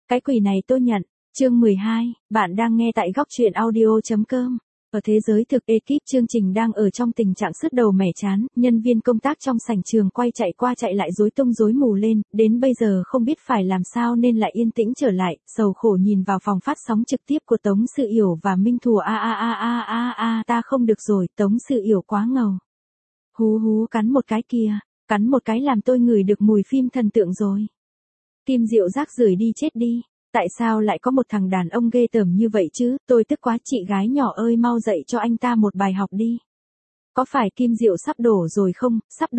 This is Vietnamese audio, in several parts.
Cái quỷ này tôi nhận. Chương 12, bạn đang nghe tại góc truyện audio.com. Ở thế giới thực, ekip chương trình đang ở trong tình trạng sứt đầu mẻ chán, nhân viên công tác trong sảnh trường quay chạy qua chạy lại rối tung rối mù lên, đến bây giờ không biết phải làm sao nên lại yên tĩnh trở lại, sầu khổ nhìn vào phòng phát sóng trực tiếp của Tống Sự Yểu và Minh Thùa ta không được rồi, Tống Sự Yểu quá ngầu. Hú hú cắn một cái kìa, cắn một cái làm tôi ngửi được mùi phim thần tượng rồi. Kim Diệu rác rưởi đi chết đi. Tại sao lại có một thằng đàn ông ghê tởm như vậy chứ, tôi tức quá, chị gái nhỏ ơi mau dạy cho anh ta một bài học đi. Có phải Kim Diệu sắp đổ rồi không, sắp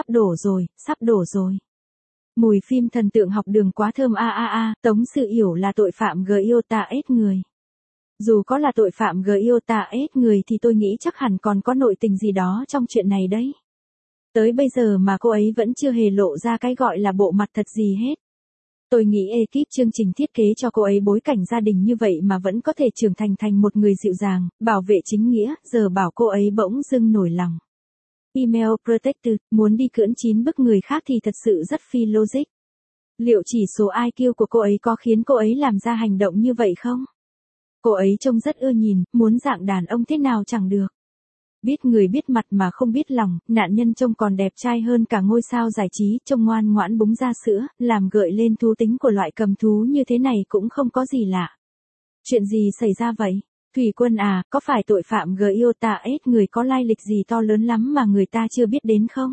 đổ rồi. Mùi phim thần tượng học đường quá thơm Tống Sự Yểu là tội phạm Iota ết người. Dù có là tội phạm Iota ết người thì tôi nghĩ chắc hẳn còn có nội tình gì đó trong chuyện này đấy. Tới bây giờ mà cô ấy vẫn chưa hề lộ ra cái gọi là bộ mặt thật gì hết. Tôi nghĩ ekip chương trình thiết kế cho cô ấy bối cảnh gia đình như vậy mà vẫn có thể trưởng thành một người dịu dàng, bảo vệ chính nghĩa, giờ bảo cô ấy bỗng dưng nổi lòng. Email protected, muốn đi cưỡng chín bức người khác thì thật sự rất phi logic. Liệu chỉ số IQ của cô ấy có khiến cô ấy làm ra hành động như vậy không? Cô ấy trông rất ưa nhìn, muốn dạng đàn ông thế nào chẳng được. Biết người biết mặt mà không biết lòng, nạn nhân trông còn đẹp trai hơn cả ngôi sao giải trí, trông ngoan ngoãn búng ra sữa, làm gợi lên thú tính của loại cầm thú như thế này cũng không có gì lạ. Chuyện gì xảy ra vậy? Thủy Quân à, có phải tội phạm Iota ết người có lai lịch gì to lớn lắm mà người ta chưa biết đến không?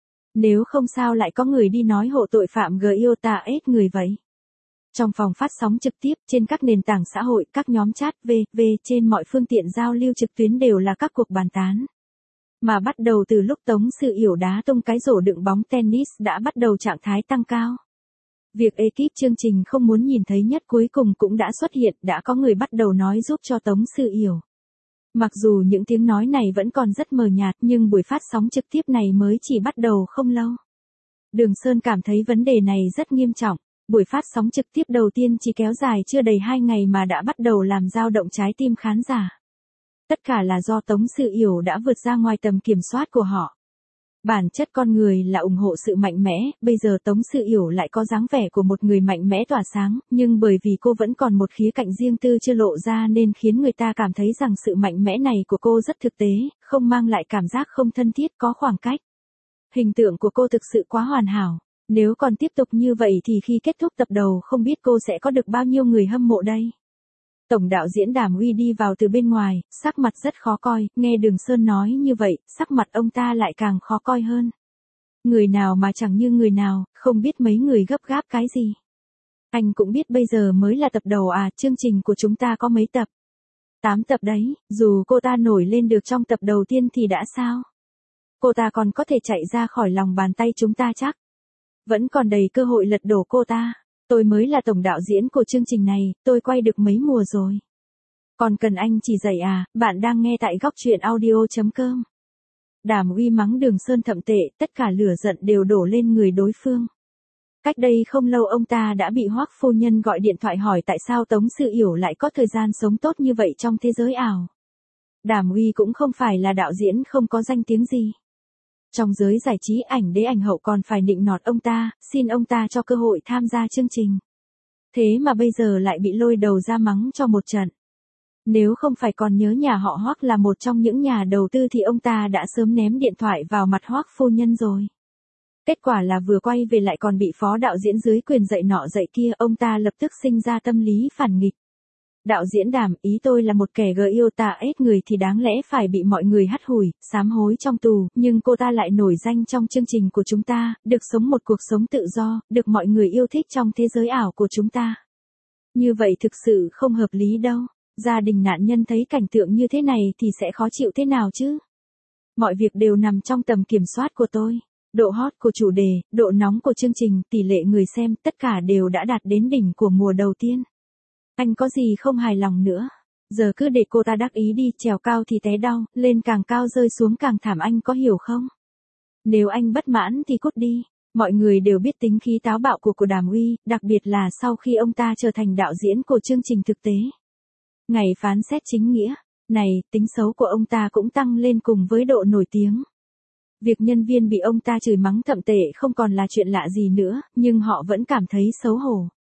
Nếu không sao lại có người đi nói hộ tội phạm Iota ết người vậy? Trong phòng phát sóng trực tiếp, trên các nền tảng xã hội, các nhóm chat, trên mọi phương tiện giao lưu trực tuyến đều là các cuộc bàn tán. Mà bắt đầu từ lúc Tống Sự Yểu đá tung cái rổ đựng bóng tennis đã bắt đầu trạng thái tăng cao. Việc ekip chương trình không muốn nhìn thấy nhất cuối cùng cũng đã xuất hiện, đã có người bắt đầu nói giúp cho Tống Sự Yểu. Mặc dù những tiếng nói này vẫn còn rất mờ nhạt nhưng buổi phát sóng trực tiếp này mới chỉ bắt đầu không lâu. Đường Sơn cảm thấy vấn đề này rất nghiêm trọng. Buổi phát sóng trực tiếp đầu tiên chỉ kéo dài chưa đầy 2 ngày mà đã bắt đầu làm dao động trái tim khán giả. Tất cả là do Tống Sự Yểu đã vượt ra ngoài tầm kiểm soát của họ. Bản chất con người là ủng hộ sự mạnh mẽ, bây giờ Tống Sự Yểu lại có dáng vẻ của một người mạnh mẽ tỏa sáng, nhưng bởi vì cô vẫn còn một khía cạnh riêng tư chưa lộ ra nên khiến người ta cảm thấy rằng sự mạnh mẽ này của cô rất thực tế, không mang lại cảm giác không thân thiết, có khoảng cách. Hình tượng của cô thực sự quá hoàn hảo. Nếu còn tiếp tục như vậy thì khi kết thúc tập đầu không biết cô sẽ có được bao nhiêu người hâm mộ đây. Tổng đạo diễn Đàm Uy đi vào từ bên ngoài, sắc mặt rất khó coi, nghe Đường Sơn nói như vậy, sắc mặt ông ta lại càng khó coi hơn. Người nào mà chẳng như người nào, không biết mấy người gấp gáp cái gì. Anh cũng biết bây giờ mới là tập đầu à, chương trình của chúng ta có mấy tập? 8 tập đấy, dù cô ta nổi lên được trong tập đầu tiên thì đã sao? Cô ta còn có thể chạy ra khỏi lòng bàn tay chúng ta chắc. Vẫn còn đầy cơ hội lật đổ cô ta. Tôi mới là tổng đạo diễn của chương trình này, tôi quay được mấy mùa rồi. Còn cần anh chỉ dạy à, bạn đang nghe tại góc truyện audio.com. Đàm Uy mắng Đường Sơn thậm tệ, tất cả lửa giận đều đổ lên người đối phương. Cách đây không lâu ông ta đã bị Hoắc phu nhân gọi điện thoại hỏi tại sao Tống Sự Yểu lại có thời gian sống tốt như vậy trong thế giới ảo. Đàm Uy cũng không phải là đạo diễn không có danh tiếng gì. Trong giới giải trí ảnh đế ảnh hậu còn phải nịnh nọt ông ta, xin ông ta cho cơ hội tham gia chương trình. Thế mà bây giờ lại bị lôi đầu ra mắng cho một trận. Nếu không phải còn nhớ nhà họ Hoắc là một trong những nhà đầu tư thì ông ta đã sớm ném điện thoại vào mặt Hoắc phu nhân rồi. Kết quả là vừa quay về lại còn bị phó đạo diễn dưới quyền dạy nọ dạy kia, ông ta lập tức sinh ra tâm lý phản nghịch. Đạo diễn Đàm, ý tôi là một kẻ Iota ết người thì đáng lẽ phải bị mọi người hắt hủi, sám hối trong tù, nhưng cô ta lại nổi danh trong chương trình của chúng ta, được sống một cuộc sống tự do, được mọi người yêu thích trong thế giới ảo của chúng ta. Như vậy thực sự không hợp lý đâu. Gia đình nạn nhân thấy cảnh tượng như thế này thì sẽ khó chịu thế nào chứ? Mọi việc đều nằm trong tầm kiểm soát của tôi. Độ hot của chủ đề, độ nóng của chương trình, tỷ lệ người xem, tất cả đều đã đạt đến đỉnh của mùa đầu tiên. Anh có gì không hài lòng nữa? Giờ cứ để cô ta đắc ý đi, trèo cao thì té đau, lên càng cao rơi xuống càng thảm, anh có hiểu không? Nếu anh bất mãn thì cút đi. Mọi người đều biết tính khí táo bạo của Đàm Uy, đặc biệt là sau khi ông ta trở thành đạo diễn của chương trình thực tế. Ngày phán xét chính nghĩa, này, tính xấu của ông ta cũng tăng lên cùng với độ nổi tiếng. Việc nhân viên bị ông ta chửi mắng thậm tệ không còn là chuyện lạ gì nữa, nhưng họ vẫn cảm thấy xấu hổ.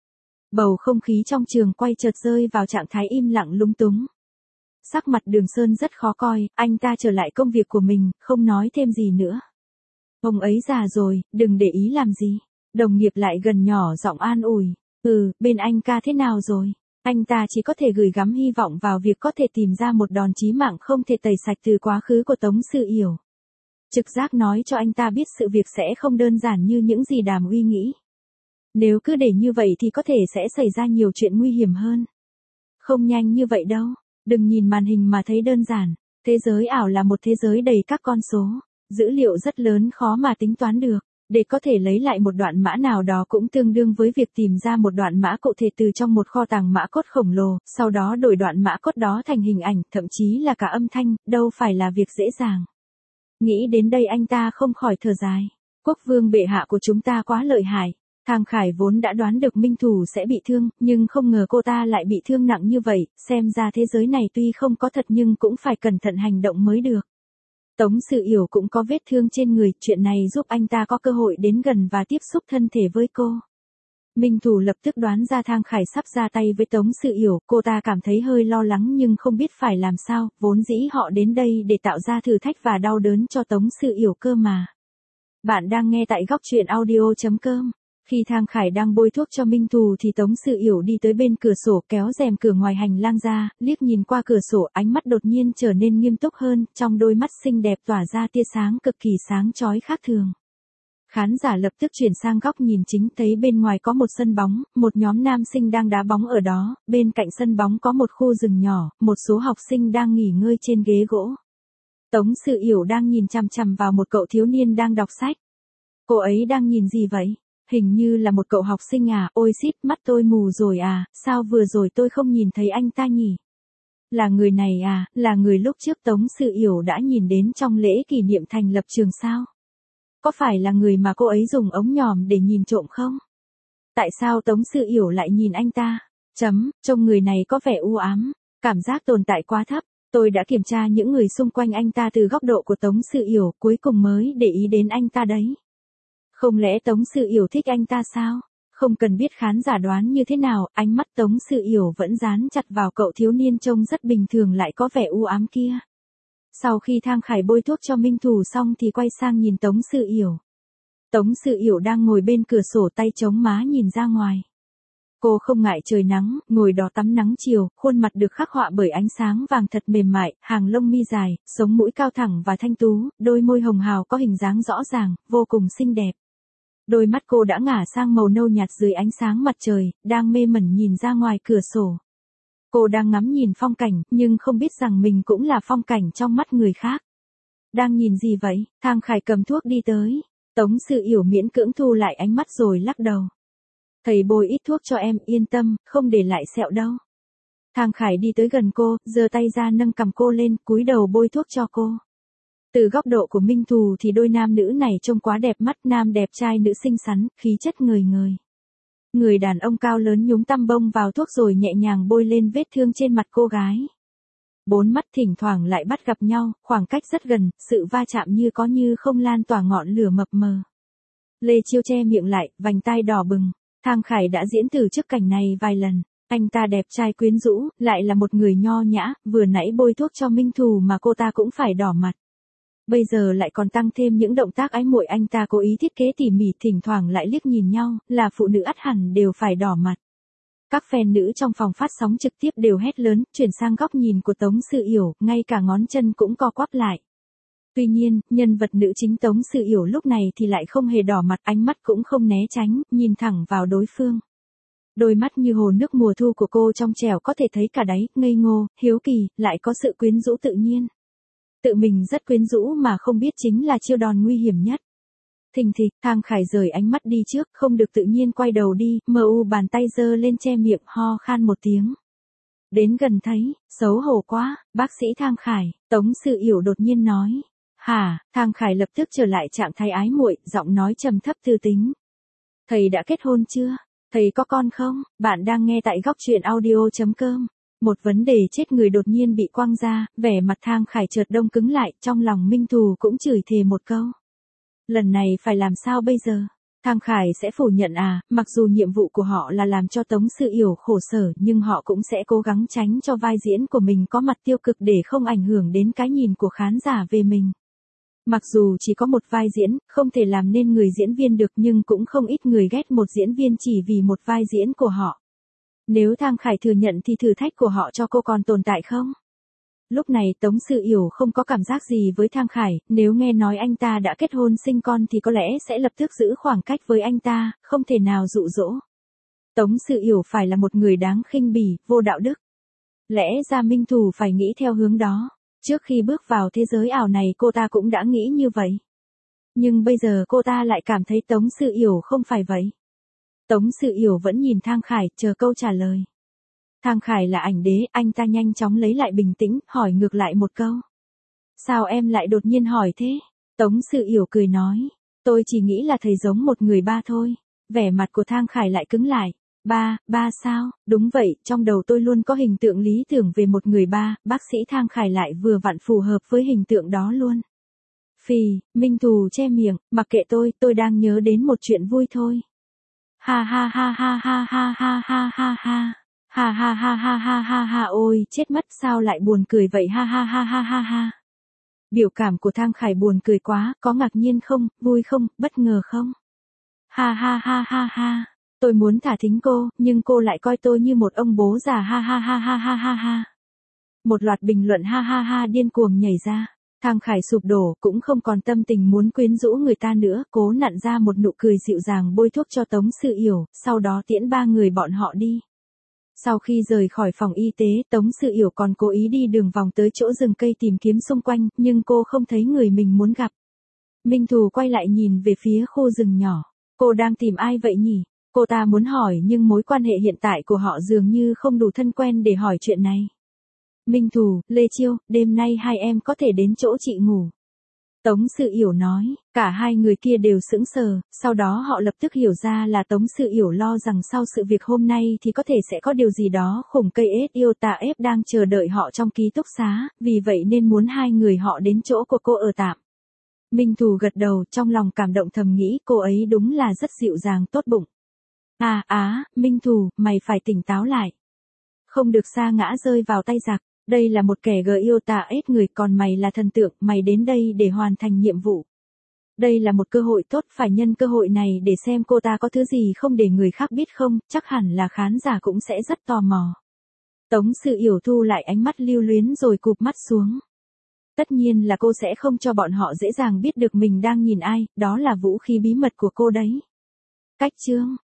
Bầu không khí trong trường quay chợt rơi vào trạng thái im lặng lúng túng. Sắc mặt Đường Sơn rất khó coi, anh ta trở lại công việc của mình, không nói thêm gì nữa. Ông ấy già rồi, đừng để ý làm gì. Đồng nghiệp lại gần nhỏ giọng an ủi. Bên anh ca thế nào rồi? Anh ta chỉ có thể gửi gắm hy vọng vào việc có thể tìm ra một đòn chí mạng không thể tẩy sạch từ quá khứ của Tống Sự Yểu. Trực giác nói cho anh ta biết sự việc sẽ không đơn giản như những gì Đàm Uy nghĩ. Nếu cứ để như vậy thì có thể sẽ xảy ra nhiều chuyện nguy hiểm hơn. Không nhanh như vậy đâu, đừng nhìn màn hình mà thấy đơn giản. Thế giới ảo là một thế giới đầy các con số, dữ liệu rất lớn khó mà tính toán được. Để có thể lấy lại một đoạn mã nào đó cũng tương đương với việc tìm ra một đoạn mã cụ thể từ trong một kho tàng mã cốt khổng lồ, sau đó đổi đoạn mã cốt đó thành hình ảnh, thậm chí là cả âm thanh, đâu phải là việc dễ dàng. Nghĩ đến đây anh ta không khỏi thở dài. Quốc vương bệ hạ của chúng ta quá lợi hại. Thang Khải vốn đã đoán được Minh Thủ sẽ bị thương, nhưng không ngờ cô ta lại bị thương nặng như vậy, xem ra thế giới này tuy không có thật nhưng cũng phải cẩn thận hành động mới được. Tống Sự Yểu cũng có vết thương trên người, chuyện này giúp anh ta có cơ hội đến gần và tiếp xúc thân thể với cô. Minh Thủ lập tức đoán ra Thang Khải sắp ra tay với Tống Sự Yểu, cô ta cảm thấy hơi lo lắng nhưng không biết phải làm sao, vốn dĩ họ đến đây để tạo ra thử thách và đau đớn cho Tống Sự Yểu cơ mà. Bạn đang nghe tại góc truyện audio.com. Khi Thang Khải đang bôi thuốc cho Minh Thù thì Tống Sự Yểu đi tới bên cửa sổ kéo rèm cửa ngoài hành lang ra, liếc nhìn qua cửa sổ ánh mắt đột nhiên trở nên nghiêm túc hơn, trong đôi mắt xinh đẹp tỏa ra tia sáng cực kỳ sáng chói khác thường. Khán giả lập tức chuyển sang góc nhìn chính thấy bên ngoài có một sân bóng, một nhóm nam sinh đang đá bóng ở đó, bên cạnh sân bóng có một khu rừng nhỏ, một số học sinh đang nghỉ ngơi trên ghế gỗ. Tống Sự Yểu đang nhìn chằm chằm vào một cậu thiếu niên đang đọc sách. Cô ấy đang nhìn gì vậy? Hình như là một cậu học sinh à, ôi xít, mắt tôi mù rồi à, sao vừa rồi tôi không nhìn thấy anh ta nhỉ? Là người này à, là người lúc trước Tống Sự Yểu đã nhìn đến trong lễ kỷ niệm thành lập trường sao? Có phải là người mà cô ấy dùng ống nhòm để nhìn trộm không? Tại sao Tống Sự Yểu lại nhìn anh ta? Trông người này có vẻ u ám, cảm giác tồn tại quá thấp. Tôi đã kiểm tra những người xung quanh anh ta từ góc độ của Tống Sự Yểu, cuối cùng mới để ý đến anh ta đấy. Không lẽ Tống Sự Yểu thích anh ta sao? Không cần biết khán giả đoán như thế nào, ánh mắt Tống Sự Yểu vẫn dán chặt vào cậu thiếu niên trông rất bình thường lại có vẻ u ám kia. Sau khi Thang Khải bôi thuốc cho Minh Thủ xong thì quay sang nhìn Tống Sự Yểu. Tống Sự Yểu đang ngồi bên cửa sổ tay chống má nhìn ra ngoài. Cô không ngại trời nắng, ngồi đó tắm nắng chiều, khuôn mặt được khắc họa bởi ánh sáng vàng thật mềm mại, hàng lông mi dài, sống mũi cao thẳng và thanh tú, đôi môi hồng hào có hình dáng rõ ràng, vô cùng xinh đẹp. Đôi mắt cô đã ngả sang màu nâu nhạt dưới ánh sáng mặt trời, đang mê mẩn nhìn ra ngoài cửa sổ. Cô đang ngắm nhìn phong cảnh, nhưng không biết rằng mình cũng là phong cảnh trong mắt người khác. Đang nhìn gì vậy? Thang Khải cầm thuốc đi tới. Tống Sự Yểu miễn cưỡng thu lại ánh mắt rồi lắc đầu. Thầy bôi ít thuốc cho em, yên tâm, không để lại sẹo đâu. Thang Khải đi tới gần cô, giơ tay ra nâng cằm cô lên, cúi đầu bôi thuốc cho cô. Từ góc độ của Minh Thù thì đôi nam nữ này trông quá đẹp mắt, nam đẹp trai nữ xinh xắn, khí chất ngời ngời. Người đàn ông cao lớn nhúng tăm bông vào thuốc rồi nhẹ nhàng bôi lên vết thương trên mặt cô gái. Bốn mắt thỉnh thoảng lại bắt gặp nhau, khoảng cách rất gần, sự va chạm như có như không lan tỏa ngọn lửa mập mờ. Lê Chiêu che miệng lại, vành tai đỏ bừng. Thang Khải đã diễn từ trước cảnh này vài lần. Anh ta đẹp trai quyến rũ, lại là một người nho nhã, vừa nãy bôi thuốc cho Minh Thù mà cô ta cũng phải đỏ mặt. Bây giờ lại còn tăng thêm những động tác ái muội, anh ta cố ý thiết kế tỉ mỉ, thỉnh thoảng lại liếc nhìn nhau, là phụ nữ ắt hẳn đều phải đỏ mặt. Các fan nữ trong phòng phát sóng trực tiếp đều hét lớn, chuyển sang góc nhìn của Tống Sự Yểu, ngay cả ngón chân cũng co quắp lại. Tuy nhiên, nhân vật nữ chính Tống Sự Yểu lúc này thì lại không hề đỏ mặt, ánh mắt cũng không né tránh, nhìn thẳng vào đối phương. Đôi mắt như hồ nước mùa thu của cô trong trẻo có thể thấy cả đáy, ngây ngô, hiếu kỳ, lại có sự quyến rũ tự nhiên. Tự mình rất quyến rũ mà không biết chính là chiêu đòn nguy hiểm nhất. Thình thịch, Thang Khải rời ánh mắt đi trước, không được tự nhiên quay đầu đi, bàn tay giơ lên che miệng, ho khan một tiếng. Đến gần thấy, xấu hổ quá, bác sĩ Thang Khải, Tống Sự Yểu đột nhiên nói. Hả? Thang Khải lập tức trở lại trạng thái ái muội, giọng nói trầm thấp tư tính. Thầy đã kết hôn chưa? Thầy có con không? Bạn đang nghe tại góc truyện audio.com. Một vấn đề chết người đột nhiên bị quăng ra, vẻ mặt Thang Khải chợt đông cứng lại, trong lòng Minh Thù cũng chửi thề một câu. Lần này phải làm sao bây giờ? Thang Khải sẽ phủ nhận à, mặc dù nhiệm vụ của họ là làm cho Tống Sự Yểu khổ sở nhưng họ cũng sẽ cố gắng tránh cho vai diễn của mình có mặt tiêu cực để không ảnh hưởng đến cái nhìn của khán giả về mình. Mặc dù chỉ có một vai diễn, không thể làm nên người diễn viên được nhưng cũng không ít người ghét một diễn viên chỉ vì một vai diễn của họ. Nếu Thang Khải thừa nhận thì thử thách của họ cho cô còn tồn tại không? Lúc này Tống Sự Yểu không có cảm giác gì với Thang Khải, nếu nghe nói anh ta đã kết hôn sinh con thì có lẽ sẽ lập tức giữ khoảng cách với anh ta, không thể nào dụ dỗ. Tống Sự Yểu phải là một người đáng khinh bỉ, vô đạo đức. Lẽ ra Minh Thù phải nghĩ theo hướng đó. Trước khi bước vào thế giới ảo này cô ta cũng đã nghĩ như vậy. Nhưng bây giờ cô ta lại cảm thấy Tống Sự Yểu không phải vậy. Tống Sự Yểu vẫn nhìn Thang Khải, chờ câu trả lời. Thang Khải là ảnh đế, anh ta nhanh chóng lấy lại bình tĩnh, hỏi ngược lại một câu. Sao em lại đột nhiên hỏi thế? Tống Sự Yểu cười nói. Tôi chỉ nghĩ là thầy giống một người ba thôi. Vẻ mặt của Thang Khải lại cứng lại. Ba sao? Đúng vậy, trong đầu tôi luôn có hình tượng lý tưởng về một người ba, bác sĩ Thang Khải lại vừa vặn phù hợp với hình tượng đó luôn. Minh Thù che miệng, mặc kệ tôi đang nhớ đến một chuyện vui thôi. Ha ha ha ha ha ha ha ha ha ha. Ha ha ha ha ha ha ha, ôi, chết mất, sao lại buồn cười vậy, ha ha ha ha ha ha. Biểu cảm của Thang Khải buồn cười quá, có ngạc nhiên không, vui không, bất ngờ không? Ha ha ha ha ha. Tôi muốn thả thính cô, nhưng cô lại coi tôi như một ông bố già, ha ha ha ha ha ha ha. Một loạt bình luận ha ha ha điên cuồng nhảy ra. Thang Khải sụp đổ, cũng không còn tâm tình muốn quyến rũ người ta nữa, cố nặn ra một nụ cười dịu dàng bôi thuốc cho Tống Sự Yểu, sau đó tiễn ba người bọn họ đi. Sau khi rời khỏi phòng y tế, Tống Sự Yểu còn cố ý đi đường vòng tới chỗ rừng cây tìm kiếm xung quanh, nhưng cô không thấy người mình muốn gặp. Minh Thù quay lại nhìn về phía khu rừng nhỏ. Cô đang tìm ai vậy nhỉ? Cô ta muốn hỏi nhưng mối quan hệ hiện tại của họ dường như không đủ thân quen để hỏi chuyện này. Minh Thù, Lê Chiêu, đêm nay hai em có thể đến chỗ chị ngủ. Tống Sự Yểu nói, cả hai người kia đều sững sờ, sau đó họ lập tức hiểu ra là Tống Sự Yểu lo rằng sau sự việc hôm nay thì có thể sẽ có điều gì đó khủng cây ết yêu tà ép đang chờ đợi họ trong ký túc xá, vì vậy nên muốn hai người họ đến chỗ của cô ở tạm. Minh Thù gật đầu, trong lòng cảm động thầm nghĩ cô ấy đúng là rất dịu dàng tốt bụng. Minh Thù, mày phải tỉnh táo lại. Không được sa ngã rơi vào tay giặc. Đây là một kẻ gờ yêu tà ết người, còn mày là thần tượng, mày đến đây để hoàn thành nhiệm vụ. Đây là một cơ hội tốt, phải nhân cơ hội này để xem cô ta có thứ gì không để người khác biết không, chắc hẳn là khán giả cũng sẽ rất tò mò. Tống Sự Yểu thu lại ánh mắt lưu luyến rồi cụp mắt xuống. Tất nhiên là cô sẽ không cho bọn họ dễ dàng biết được mình đang nhìn ai, đó là vũ khí bí mật của cô đấy. Cách chương